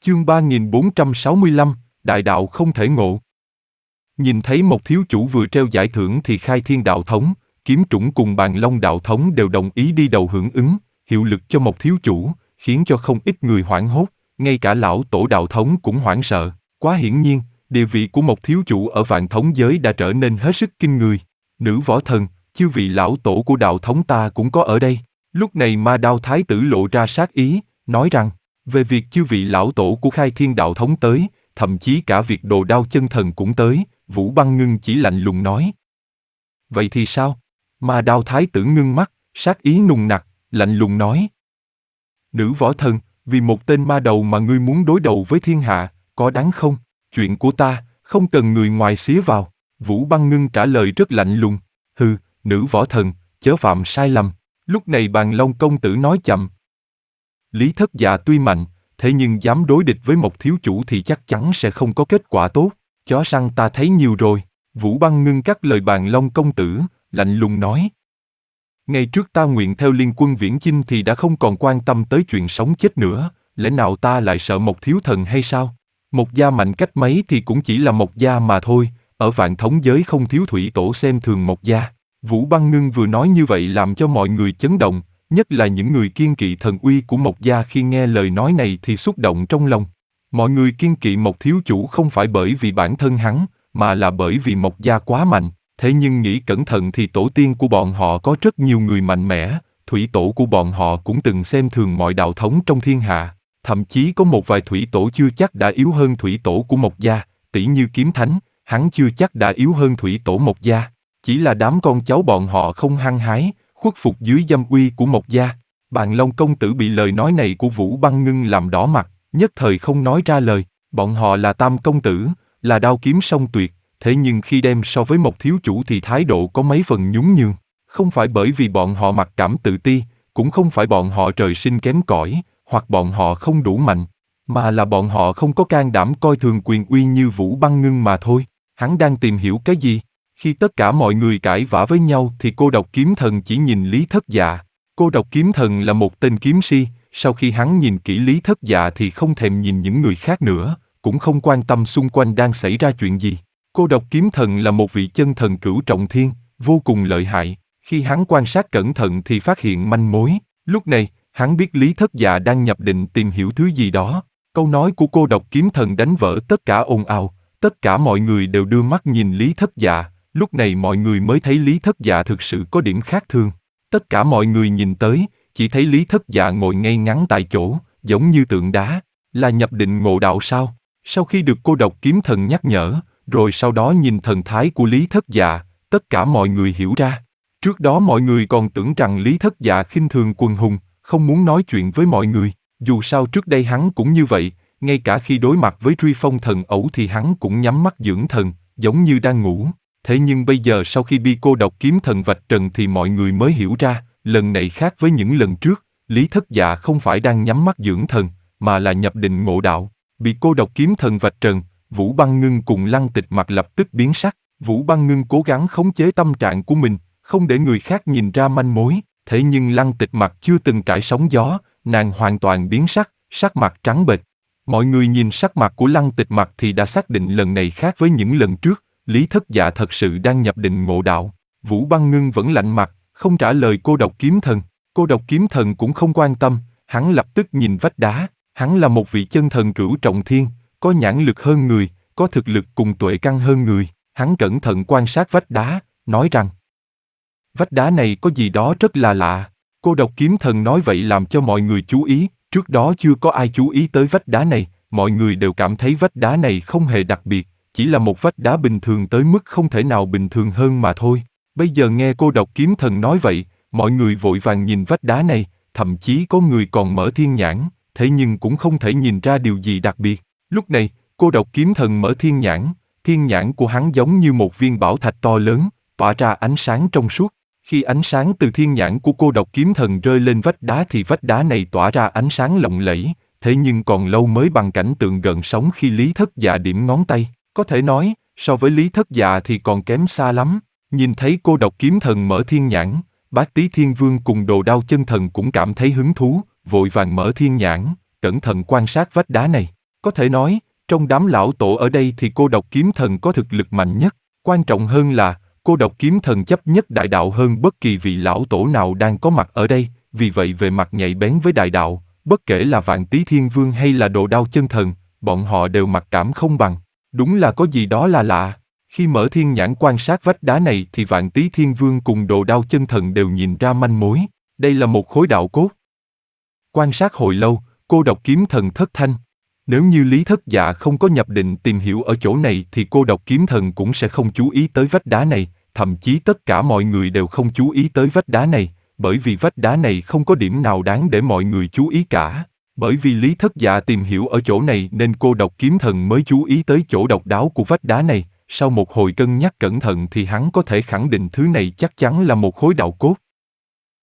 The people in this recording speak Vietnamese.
Chương 3465, Đại đạo không thể ngộ. Nhìn thấy một thiếu chủ vừa treo giải thưởng thì Khai Thiên đạo thống, Kiếm Trũng cùng Bàn Long đạo thống đều đồng ý đi đầu hưởng ứng, hiệu lực cho một thiếu chủ, khiến cho không ít người hoảng hốt, ngay cả lão tổ đạo thống cũng hoảng sợ. Quá hiển nhiên, địa vị của một thiếu chủ ở vạn thống giới đã trở nên hết sức kinh người. Nữ võ thần, chư vị lão tổ của đạo thống ta cũng có ở đây. Lúc này Ma Đao Thái tử lộ ra sát ý, nói rằng, về việc chư vị lão tổ của Khai Thiên đạo thống tới, thậm chí cả việc Đồ Đao chân thần cũng tới, Vũ Băng Ngưng chỉ lạnh lùng nói. Vậy thì sao? Ma Đao Thái tử ngưng mắt, sát ý nùng nặc, lạnh lùng nói. Nữ võ thần, vì một tên ma đầu mà ngươi muốn đối đầu với thiên hạ, có đáng không? Chuyện của ta, không cần người ngoài xía vào. Vũ Băng Ngưng trả lời rất lạnh lùng. Hừ, nữ võ thần, chớ phạm sai lầm. Lúc này Bàn Long công tử nói chậm. Lý Thất Dạ tuy mạnh, thế nhưng dám đối địch với một thiếu chủ thì chắc chắn sẽ không có kết quả tốt. Chó săn ta thấy nhiều rồi. Vũ Băng Ngưng cắt lời Bàn Long công tử, lạnh lùng nói. Ngày trước ta nguyện theo liên quân viễn chinh thì đã không còn quan tâm tới chuyện sống chết nữa, lẽ nào ta lại sợ một thiếu thần hay sao? Một gia mạnh cách mấy thì cũng chỉ là một gia mà thôi, ở vạn thống giới không thiếu thủy tổ xem thường một gia. Vũ Băng Ngưng vừa nói như vậy làm cho mọi người chấn động, nhất là những người kiêng kỵ thần uy của một gia khi nghe lời nói này thì xúc động trong lòng. Mọi người kiêng kỵ một thiếu chủ không phải bởi vì bản thân hắn, mà là bởi vì một gia quá mạnh. Thế nhưng nghĩ cẩn thận thì tổ tiên của bọn họ có rất nhiều người mạnh mẽ, thủy tổ của bọn họ cũng từng xem thường mọi đạo thống trong thiên hạ. Thậm chí có một vài thủy tổ chưa chắc đã yếu hơn thủy tổ của một gia, tỷ như Kiếm Thánh, hắn chưa chắc đã yếu hơn thủy tổ một gia. Chỉ là đám con cháu bọn họ không hăng hái, khuất phục dưới dâm uy của một gia. Bàn Long công tử bị lời nói này của Vũ Băng Ngưng làm đỏ mặt, nhất thời không nói ra lời. Bọn họ là tam công tử, là đao kiếm song tuyệt, thế nhưng khi đem so với một thiếu chủ thì thái độ có mấy phần nhún nhường. Không phải bởi vì bọn họ mặc cảm tự ti, cũng không phải bọn họ trời sinh kém cỏi, hoặc bọn họ không đủ mạnh, mà là bọn họ không có can đảm coi thường quyền uy như Vũ Băng Ngưng mà thôi. Hắn đang tìm hiểu cái gì? Khi tất cả mọi người cãi vã với nhau thì Cô Độc Kiếm Thần chỉ nhìn Lý Thất Dạ. Cô Độc Kiếm Thần là một tên kiếm si, sau khi hắn nhìn kỹ Lý Thất Dạ thì không thèm nhìn những người khác nữa, cũng không quan tâm xung quanh đang xảy ra chuyện gì. Cô Độc Kiếm Thần là một vị chân thần cửu trọng thiên, vô cùng lợi hại. Khi hắn quan sát cẩn thận thì phát hiện manh mối. Lúc này, hắn biết Lý Thất Dạ đang nhập định tìm hiểu thứ gì đó. Câu nói của Cô Độc Kiếm Thần đánh vỡ tất cả ồn ào. Tất cả mọi người đều đưa mắt nhìn Lý Thất Dạ. Lúc này mọi người mới thấy Lý Thất Dạ thực sự có điểm khác thường. Tất cả mọi người nhìn tới, chỉ thấy Lý Thất Dạ ngồi ngay ngắn tại chỗ, giống như tượng đá. Là nhập định ngộ đạo sao? Sau khi được Cô Độc Kiếm Thần nhắc nhở, rồi sau đó nhìn thần thái của Lý Thất Dạ, tất cả mọi người hiểu ra. Trước đó mọi người còn tưởng rằng Lý Thất Dạ khinh thường quần hùng, không muốn nói chuyện với mọi người. Dù sao trước đây hắn cũng như vậy, ngay cả khi đối mặt với Truy Phong thần ẩu thì hắn cũng nhắm mắt dưỡng thần, giống như đang ngủ. Thế nhưng bây giờ sau khi bị Cô Độc Kiếm Thần vạch trần thì mọi người mới hiểu ra, lần này khác với những lần trước, Lý Thất Dạ không phải đang nhắm mắt dưỡng thần, mà là nhập định ngộ đạo. Bị Cô Độc Kiếm Thần vạch trần, Vũ Băng Ngưng cùng Lăng Tịch mặt lập tức biến sắc. Vũ Băng Ngưng cố gắng khống chế tâm trạng của mình, không để người khác nhìn ra manh mối. Thế nhưng Lăng Tịch mặt chưa từng trải sóng gió, nàng hoàn toàn biến sắc, sắc mặt trắng bệch. Mọi người nhìn sắc mặt của Lăng Tịch mặt thì đã xác định lần này khác với những lần trước, Lý Thất Dạ thật sự đang nhập định ngộ đạo. Vũ Băng Ngưng vẫn lạnh mặt, không trả lời Cô Độc Kiếm Thần. Cô Độc Kiếm Thần cũng không quan tâm, hắn lập tức nhìn vách đá. Hắn là một vị chân thần cửu trọng thiên, có nhãn lực hơn người, có thực lực cùng tuệ căn hơn người. Hắn cẩn thận quan sát vách đá, nói rằng vách đá này có gì đó rất là lạ. Cô Độc Kiếm Thần nói vậy làm cho mọi người chú ý, trước đó chưa có ai chú ý tới vách đá này, mọi người đều cảm thấy vách đá này không hề đặc biệt, chỉ là một vách đá bình thường tới mức không thể nào bình thường hơn mà thôi. Bây giờ nghe Cô Độc Kiếm Thần nói vậy, mọi người vội vàng nhìn vách đá này, thậm chí có người còn mở thiên nhãn, thế nhưng cũng không thể nhìn ra điều gì đặc biệt. Lúc này, Cô Độc Kiếm Thần mở thiên nhãn của hắn giống như một viên bảo thạch to lớn, tỏa ra ánh sáng trong suốt. Khi ánh sáng từ thiên nhãn của Cô Độc Kiếm Thần rơi lên vách đá thì vách đá này tỏa ra ánh sáng lộng lẫy, thế nhưng còn lâu mới bằng cảnh tượng gần sóng khi Lý Thất Dạ điểm ngón tay. Có thể nói, so với Lý Thất Dạ thì còn kém xa lắm. Nhìn thấy Cô Độc Kiếm Thần mở thiên nhãn, Bát Tý Thiên Vương cùng Đồ Đao chân thần cũng cảm thấy hứng thú, vội vàng mở thiên nhãn, cẩn thận quan sát vách đá này. Có thể nói, trong đám lão tổ ở đây thì cô độc kiếm thần có thực lực mạnh nhất. Quan trọng hơn là, cô độc kiếm thần chấp nhất đại đạo hơn bất kỳ vị lão tổ nào đang có mặt ở đây, vì vậy về mặt nhạy bén với đại đạo, bất kể là Vạn Tý Thiên Vương hay là Đồ Đao Chân Thần, bọn họ đều mặc cảm không bằng. Đúng là có gì đó là lạ. Khi mở thiên nhãn quan sát vách đá này thì Vạn Tý Thiên Vương cùng Đồ Đao Chân Thần đều nhìn ra manh mối. Đây là một khối đạo cốt. Quan sát hồi lâu, cô độc kiếm thần thất thanh. Nếu như Lý Thất Dạ không có nhập định tìm hiểu ở chỗ này thì cô độc kiếm thần cũng sẽ không chú ý tới vách đá này, thậm chí tất cả mọi người đều không chú ý tới vách đá này, bởi vì vách đá này không có điểm nào đáng để mọi người chú ý cả. Bởi vì Lý Thất Dạ tìm hiểu ở chỗ này nên cô độc kiếm thần mới chú ý tới chỗ độc đáo của vách đá này, sau một hồi cân nhắc cẩn thận thì hắn có thể khẳng định thứ này chắc chắn là một khối đạo cốt.